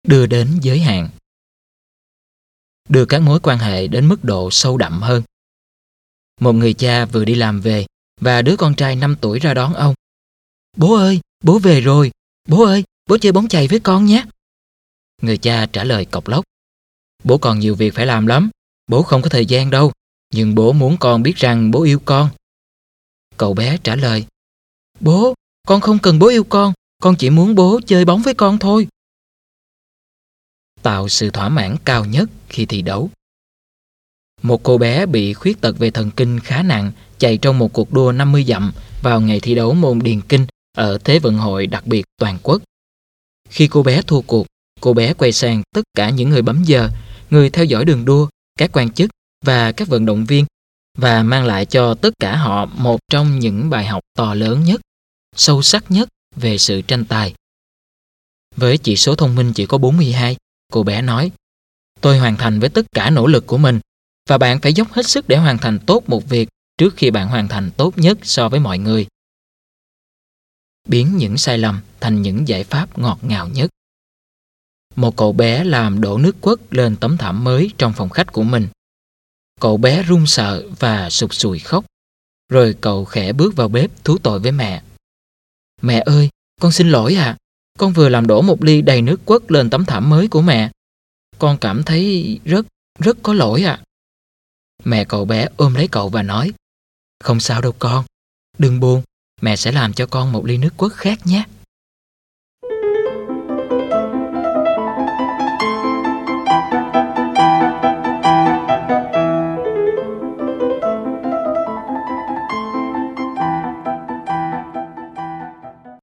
đưa đến giới hạn. Đưa các mối quan hệ đến mức độ sâu đậm hơn. Một người cha vừa đi làm về và đứa con trai 5 tuổi ra đón ông. Bố ơi, bố về rồi. Bố ơi, bố chơi bóng chày với con nhé. Người cha trả lời cộc lốc. Bố còn nhiều việc phải làm lắm. Bố không có thời gian đâu. Nhưng bố muốn con biết rằng bố yêu con. Cậu bé trả lời. Bố, con không cần bố yêu con chỉ muốn bố chơi bóng với con thôi. Tạo sự thỏa mãn cao nhất khi thi đấu. Một cô bé bị khuyết tật về thần kinh khá nặng chạy trong một cuộc đua 50 dặm vào ngày thi đấu môn điền kinh ở Thế vận hội đặc biệt toàn quốc. Khi cô bé thua cuộc, cô bé quay sang tất cả những người bấm giờ, người theo dõi đường đua, các quan chức và các vận động viên và mang lại cho tất cả họ một trong những bài học to lớn nhất, sâu sắc nhất về sự tranh tài. Với chỉ số thông minh chỉ có 42, cô bé nói, tôi hoàn thành với tất cả nỗ lực của mình và bạn phải dốc hết sức để hoàn thành tốt một việc trước khi bạn hoàn thành tốt nhất so với mọi người. Biến những sai lầm thành những giải pháp ngọt ngào nhất. Một cậu bé làm đổ nước quất lên tấm thảm mới trong phòng khách của mình. Cậu bé run sợ và sụt sùi khóc. Rồi cậu khẽ bước vào bếp thú tội với mẹ. Mẹ ơi, con xin lỗi ạ. Con vừa làm đổ một ly đầy nước quất lên tấm thảm mới của mẹ. Con cảm thấy rất có lỗi ạ. Mẹ cậu bé ôm lấy cậu và nói, không sao đâu con. Đừng buồn, mẹ sẽ làm cho con một ly nước quất khác nhé.